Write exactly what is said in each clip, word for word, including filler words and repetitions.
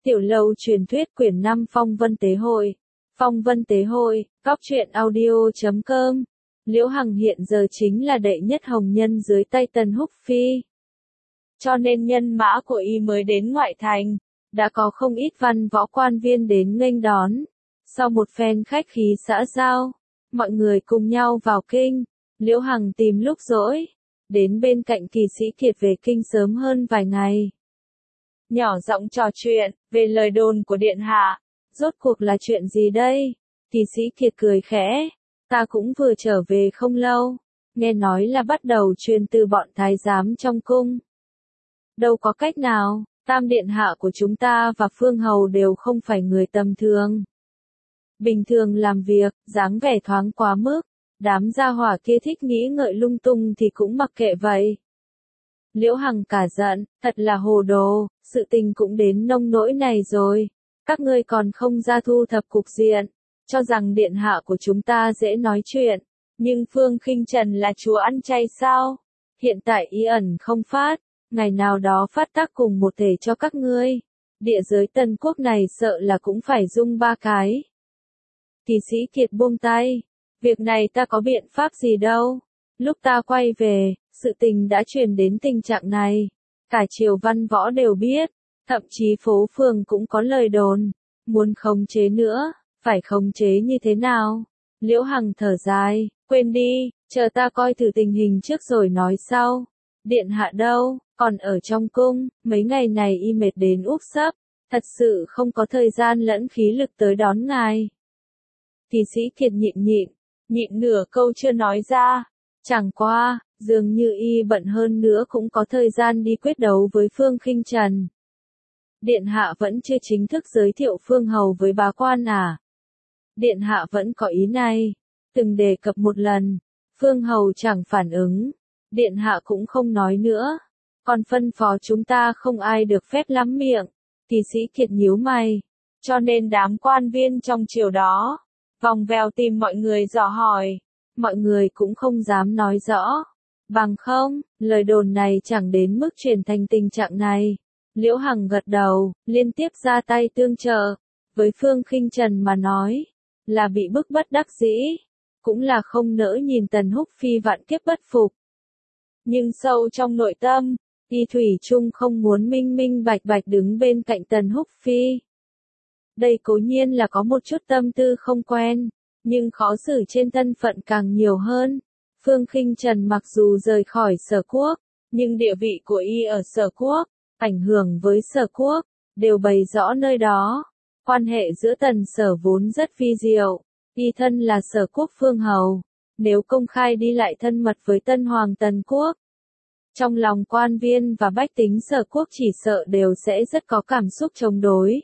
Tiểu lâu truyền thuyết quyển năm Phong Vân Tế Hội. Phong Vân Tế Hội, góc truyện audio chấm com. Liễu Hằng hiện giờ chính là đệ nhất hồng nhân dưới tay Tần Húc Phi. Cho nên nhân mã của y mới đến ngoại thành, đã có không ít văn võ quan viên đến nghênh đón. Sau một phen khách khí xã giao, mọi người cùng nhau vào kinh. Liễu Hằng tìm lúc rỗi, đến bên cạnh Kỳ Sĩ Kiệt về kinh sớm hơn vài ngày. Nhỏ giọng trò chuyện về lời đồn của điện hạ, rốt cuộc là chuyện gì đây? Kỳ Sĩ Kiệt cười khẽ, ta cũng vừa trở về không lâu, nghe nói là bắt đầu truyền từ bọn thái giám trong cung. Đâu có cách nào, tam điện hạ của chúng ta và Phương Hầu đều không phải người tầm thường. Bình thường làm việc, dáng vẻ thoáng quá mức, đám gia hỏa kia thích nghĩ ngợi lung tung thì cũng mặc kệ vậy. Liễu Hằng cả giận, thật là hồ đồ, sự tình cũng đến nông nỗi này rồi. Các ngươi còn không ra thu thập cục diện, cho rằng điện hạ của chúng ta dễ nói chuyện. Nhưng Phương Khinh Trần là chúa ăn chay sao? Hiện tại y ẩn không phát, ngày nào đó phát tác cùng một thể cho các ngươi. Địa giới Tân Quốc này sợ là cũng phải rung ba cái. Kỳ Sĩ Kiệt buông tay, việc này ta có biện pháp gì đâu. Lúc ta quay về, sự tình đã truyền đến tình trạng này. Cả triều văn võ đều biết, thậm chí phố phường cũng có lời đồn. Muốn khống chế nữa, phải khống chế như thế nào? Liễu Hằng thở dài, quên đi, chờ ta coi thử tình hình trước rồi nói sau. Điện hạ đâu, còn ở trong cung, mấy ngày này y mệt đến úp sấp, thật sự không có thời gian lẫn khí lực tới đón ngài. Kỳ Sĩ Kiệt nhịn nhịn, nhịn nửa câu chưa nói ra. Chẳng qua, dường như y bận hơn nữa cũng có thời gian đi quyết đấu với Phương Khinh Trần. Điện hạ vẫn chưa chính thức giới thiệu Phương Hầu với bá quan à? Điện hạ vẫn có ý này, từng đề cập một lần, Phương Hầu chẳng phản ứng, điện hạ cũng không nói nữa, còn phân phó chúng ta không ai được phép lắm miệng. Kỳ Sĩ Kiệt nhíu mày, cho nên đám quan viên trong triều đó, vòng vèo tìm mọi người dò hỏi. Mọi người cũng không dám nói rõ. Bằng không, lời đồn này chẳng đến mức chuyển thành tình trạng này. Liễu Hằng gật đầu, liên tiếp ra tay tương trợ. Với Phương Khinh Trần mà nói, là bị bức bất đắc dĩ. Cũng là không nỡ nhìn Tần Húc Phi vạn kiếp bất phục. Nhưng sâu trong nội tâm, y thủy chung không muốn minh minh bạch bạch đứng bên cạnh Tần Húc Phi. Đây cố nhiên là có một chút tâm tư không quen. Nhưng khó xử trên thân phận càng nhiều hơn. Phương Khinh Trần mặc dù rời khỏi Sở Quốc, nhưng địa vị của y ở Sở Quốc, ảnh hưởng với Sở Quốc, đều bày rõ nơi đó. Quan hệ giữa Tần Sở vốn rất vi diệu, y thân là Sở Quốc Phương Hầu, nếu công khai đi lại thân mật với Tân Hoàng Tần Quốc. Trong lòng quan viên và bách tính Sở Quốc chỉ sợ đều sẽ rất có cảm xúc chống đối.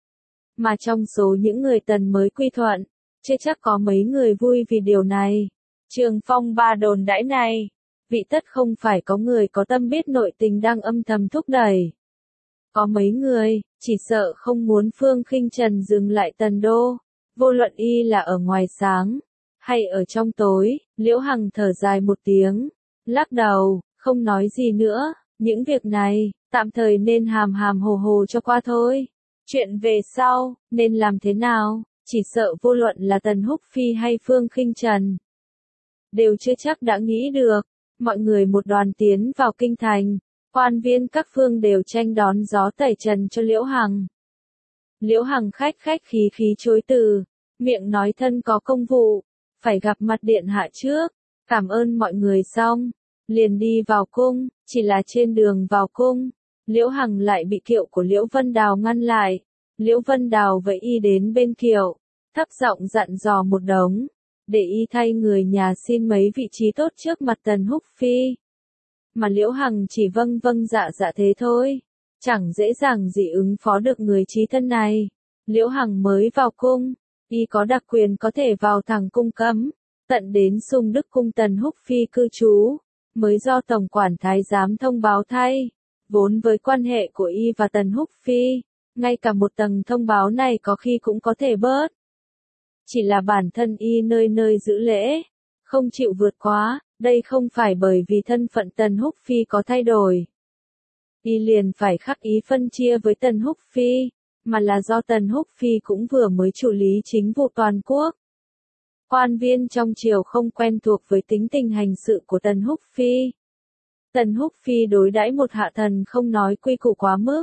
Mà trong số những người Tần mới quy thuận, chưa chắc có mấy người vui vì điều này. Trường phong ba đồn đãi này, vị tất không phải có người có tâm biết nội tình đang âm thầm thúc đẩy. Có mấy người, chỉ sợ không muốn Phương Khinh Trần dừng lại Tần Đô, vô luận y là ở ngoài sáng, hay ở trong tối. Liễu Hằng thở dài một tiếng, lắc đầu, không nói gì nữa, những việc này, tạm thời nên hàm hàm hồ hồ cho qua thôi. Chuyện về sau, nên làm thế nào? Chỉ sợ vô luận là Tần Húc Phi hay Phương Khinh Trần, đều chưa chắc đã nghĩ được. Mọi người một đoàn tiến vào kinh thành, quan viên các phương đều tranh đón gió tẩy trần cho Liễu Hằng. Liễu Hằng khách khách khí khí chối từ, miệng nói thân có công vụ, phải gặp mặt điện hạ trước, cảm ơn mọi người xong, liền đi vào cung. Chỉ là trên đường vào cung, Liễu Hằng lại bị kiệu của Liễu Vân Đào ngăn lại. Liễu Vân Đào vẫy y đến bên kiệu, thấp giọng dặn dò một đống, để y thay người nhà xin mấy vị trí tốt trước mặt Tần Húc Phi. Mà Liễu Hằng chỉ vâng vâng dạ dạ thế thôi, chẳng dễ dàng gì ứng phó được người trí thân này. Liễu Hằng mới vào cung, y có đặc quyền có thể vào thẳng cung cấm, tận đến Sung Đức cung Tần Húc Phi cư trú, mới do tổng quản thái giám thông báo thay. Vốn với quan hệ của y và Tần Húc Phi, ngay cả một tầng thông báo này có khi cũng có thể bớt. Chỉ là bản thân y nơi nơi giữ lễ, không chịu vượt quá, đây không phải bởi vì thân phận Tần Húc Phi có thay đổi. Y liền phải khắc ý phân chia với Tần Húc Phi, mà là do Tần Húc Phi cũng vừa mới chủ lý chính vụ toàn quốc. Quan viên trong triều không quen thuộc với tính tình hành sự của Tần Húc Phi. Tần Húc Phi đối đãi một hạ thần không nói quy củ quá mức,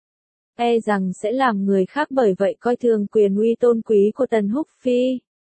e rằng sẽ làm người khác bởi vậy coi thường quyền uy tôn quý của Tần Húc Phi.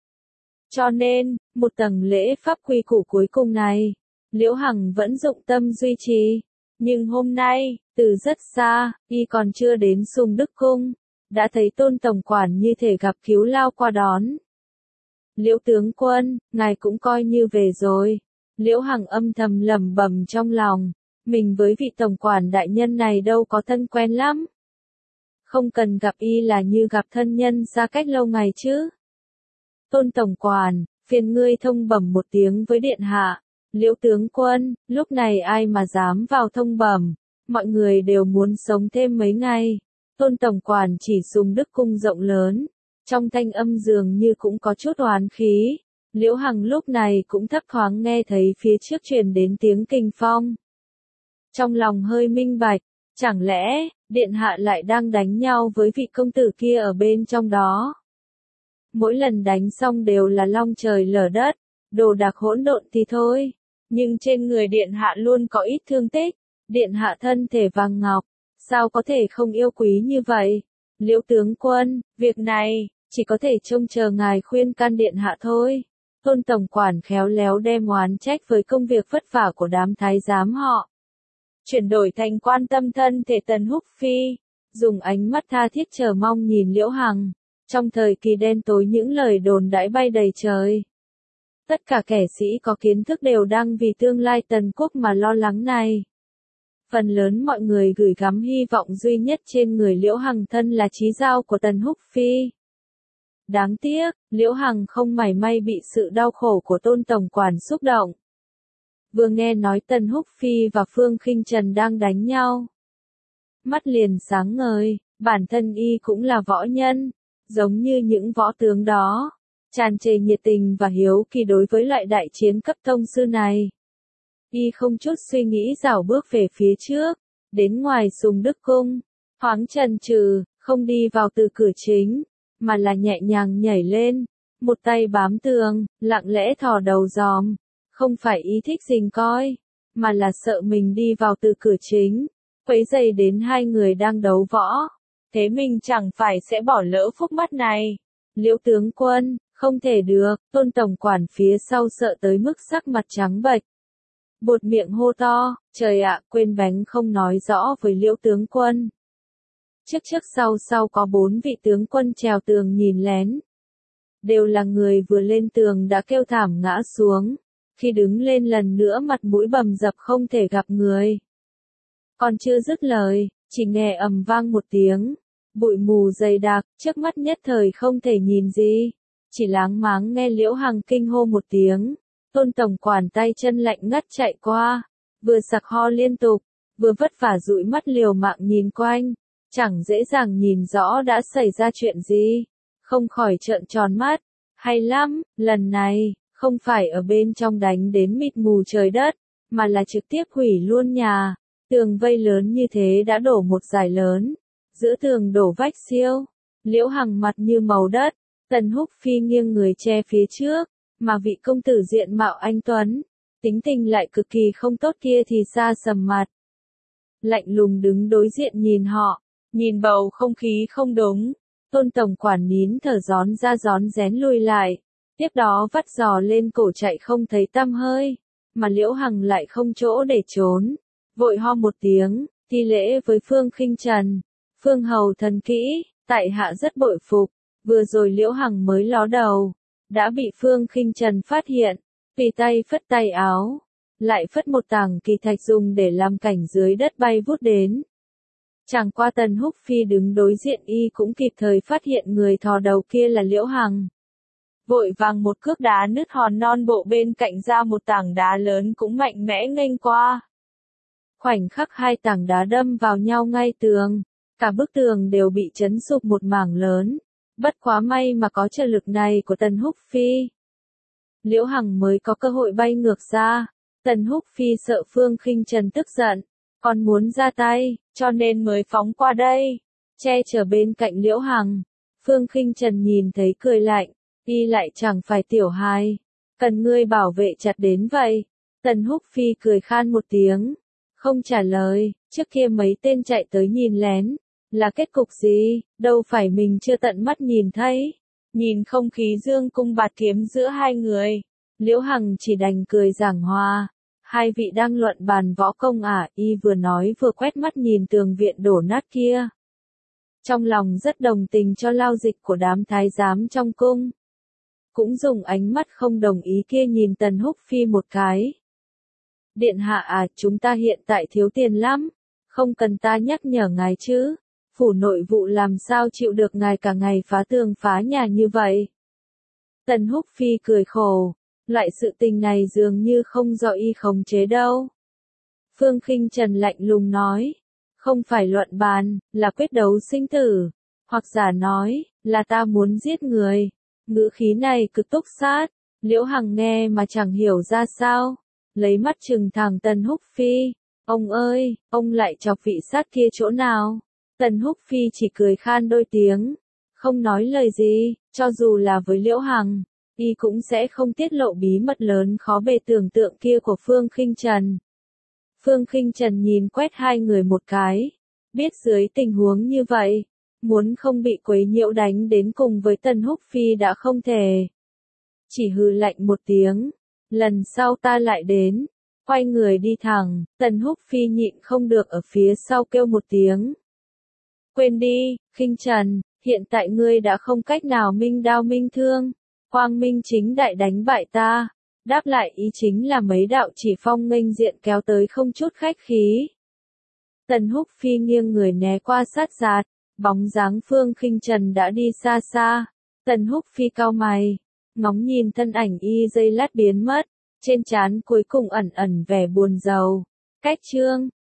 Cho nên, một tầng lễ pháp quy củ cuối cùng này, Liễu Hằng vẫn dụng tâm duy trì. Nhưng hôm nay, từ rất xa, y còn chưa đến Sùng Đức Cung, đã thấy Tôn tổng quản như thể gặp cứu lao qua đón. Liễu tướng quân, ngài cũng coi như về rồi. Liễu Hằng âm thầm lẩm bẩm trong lòng, mình với vị tổng quản đại nhân này đâu có thân quen lắm. Không cần gặp y là như gặp thân nhân xa cách lâu ngày chứ. Tôn tổng quản, phiền ngươi thông bẩm một tiếng với điện hạ. Liễu tướng quân, lúc này ai mà dám vào thông bẩm, mọi người đều muốn sống thêm mấy ngày. Tôn tổng quản chỉ Sùng Đức Cung rộng lớn, trong thanh âm dường như cũng có chút oán khí. Liễu Hằng lúc này cũng thấp thoáng nghe thấy phía trước truyền đến tiếng kình phong. Trong lòng hơi minh bạch, chẳng lẽ, điện hạ lại đang đánh nhau với vị công tử kia ở bên trong đó. Mỗi lần đánh xong đều là long trời lở đất, đồ đạc hỗn độn thì thôi. Nhưng trên người điện hạ luôn có ít thương tích, điện hạ thân thể vàng ngọc, sao có thể không yêu quý như vậy? Liễu tướng quân, việc này, chỉ có thể trông chờ ngài khuyên can điện hạ thôi. Tôn tổng quản khéo léo đem oán trách với công việc vất vả của đám thái giám họ. Chuyển đổi thành quan tâm thân thể Tần Húc Phi, dùng ánh mắt tha thiết chờ mong nhìn Liễu Hằng. Trong thời kỳ đen tối những lời đồn đãi bay đầy trời. Tất cả kẻ sĩ có kiến thức đều đang vì tương lai Tần quốc mà lo lắng này. Phần lớn mọi người gửi gắm hy vọng duy nhất trên người Liễu Hằng thân là chí giao của Tần Húc Phi. Đáng tiếc, Liễu Hằng không mảy may bị sự đau khổ của Tôn tổng quản xúc động. Vừa nghe nói Tần Húc Phi và Phương Khinh Trần đang đánh nhau, mắt liền sáng ngời, bản thân y cũng là võ nhân, giống như những võ tướng đó, tràn trề nhiệt tình và hiếu kỳ đối với loại đại chiến cấp tông sư này. Y không chút suy nghĩ rảo bước về phía trước, đến ngoài Sùng Đức Cung, thoáng chần chừ, không đi vào từ cửa chính, mà là nhẹ nhàng nhảy lên, một tay bám tường, lặng lẽ thò đầu dòm, không phải ý thích rình coi, mà là sợ mình đi vào từ cửa chính, quấy rầy đến hai người đang đấu võ, thế mình chẳng phải sẽ bỏ lỡ phúc mắt này. Liễu tướng quân, không thể được, Tôn tổng quản phía sau sợ tới mức sắc mặt trắng bệch. Buột miệng hô to, trời ạ, quên bánh không nói rõ với Liễu tướng quân. Trước trước sau sau có bốn vị tướng quân trèo tường nhìn lén. Đều là người vừa lên tường đã kêu thảm ngã xuống, khi đứng lên lần nữa mặt mũi bầm dập không thể gặp người. Còn chưa dứt lời, chỉ nghe ầm vang một tiếng, bụi mù dày đặc, trước mắt nhất thời không thể nhìn gì, chỉ láng máng nghe Liễu Hằng kinh hô một tiếng. Tôn tổng quản tay chân lạnh ngắt chạy qua, vừa sặc ho liên tục, vừa vất vả dụi mắt liều mạng nhìn quanh, chẳng dễ dàng nhìn rõ đã xảy ra chuyện gì, không khỏi trợn tròn mắt. Hay lắm, lần này, không phải ở bên trong đánh đến mịt mù trời đất, mà là trực tiếp hủy luôn nhà. Tường vây lớn như thế đã đổ một dải lớn, giữa tường đổ vách siêu. Liễu Hằng mặt như màu đất, Tần Húc Phi nghiêng người che phía trước, mà vị công tử diện mạo anh tuấn, tính tình lại cực kỳ không tốt kia thì xa sầm mặt. Lạnh lùng đứng đối diện nhìn họ, nhìn bầu không khí không đúng, Tôn tổng quản nín thở gión ra gión rén lùi lại, tiếp đó vắt giò lên cổ chạy không thấy tăm hơi, mà Liễu Hằng lại không chỗ để trốn, vội ho một tiếng, thi lễ với Phương Khinh Trần. Phương hầu thần kỹ, tại hạ rất bội phục, vừa rồi Liễu Hằng mới ló đầu, đã bị Phương Khinh Trần phát hiện, tùy tay phất tay áo, lại phất một tảng kỳ thạch dùng để làm cảnh dưới đất bay vút đến. Chẳng qua Tần Húc Phi đứng đối diện y cũng kịp thời phát hiện người thò đầu kia là Liễu Hằng. Vội vàng một cước đá nứt hòn non bộ bên cạnh ra một tảng đá lớn cũng mạnh mẽ nghênh qua. Khoảnh khắc hai tảng đá đâm vào nhau ngay tường, cả bức tường đều bị chấn sụp một mảng lớn. Bất quá may mà có trợ lực này của Tần Húc Phi. Liễu Hằng mới có cơ hội bay ngược ra. Tần Húc Phi sợ Phương Khinh Trần tức giận, còn muốn ra tay, cho nên mới phóng qua đây. che chở bên cạnh Liễu Hằng. Phương Khinh Trần nhìn thấy cười lạnh, y lại chẳng phải tiểu hài, cần ngươi bảo vệ chặt đến vậy. Tần Húc Phi cười khan một tiếng, không trả lời, trước kia mấy tên chạy tới nhìn lén, là kết cục gì, đâu phải mình chưa tận mắt nhìn thấy. Nhìn không khí dương cung bạt kiếm giữa hai người, Liễu Hằng chỉ đành cười giảng hòa. Hai vị đang luận bàn võ công à, y vừa nói vừa quét mắt nhìn tường viện đổ nát kia. Trong lòng rất đồng tình cho lao dịch của đám thái giám trong cung. Cũng dùng ánh mắt không đồng ý kia nhìn Tần Húc Phi một cái. Điện hạ à, chúng ta hiện tại thiếu tiền lắm, không cần ta nhắc nhở ngài chứ. Phủ nội vụ làm sao chịu được ngài cả ngày phá tường phá nhà như vậy. Tần Húc Phi cười khổ, loại sự tình này dường như không do y khống chế đâu. Phương Khinh Trần lạnh lùng nói, không phải luận bàn, là quyết đấu sinh tử. Hoặc giả nói, là ta muốn giết người. Ngữ khí này cực túc sát, Liễu Hằng nghe mà chẳng hiểu ra sao. Lấy mắt trừng thẳng Tần Húc Phi, ông ơi, ông lại chọc vị sát kia chỗ nào? Tần Húc Phi chỉ cười khan đôi tiếng, không nói lời gì, cho dù là với Liễu Hằng, y cũng sẽ không tiết lộ bí mật lớn khó bề tưởng tượng kia của Phương Khinh Trần. Phương Khinh Trần nhìn quét hai người một cái, biết dưới tình huống như vậy, muốn không bị quấy nhiễu đánh đến cùng với Tần Húc Phi đã không thể. Chỉ hừ lạnh một tiếng, lần sau ta lại đến, quay người đi thẳng. Tần Húc Phi nhịn không được ở phía sau kêu một tiếng. Quên đi, Khinh Trần, hiện tại ngươi đã không cách nào minh đao minh thương, quang minh chính đại đánh bại ta. Đáp lại ý chính là mấy đạo chỉ phong nghênh diện kéo tới không chút khách khí. Tần Húc Phi nghiêng người né qua sát giạt, bóng dáng Phương Khinh Trần đã đi xa xa. Tần Húc Phi cau mày, ngóng nhìn thân ảnh y giây lát biến mất, trên trán cuối cùng ẩn ẩn vẻ buồn rầu. Cách chương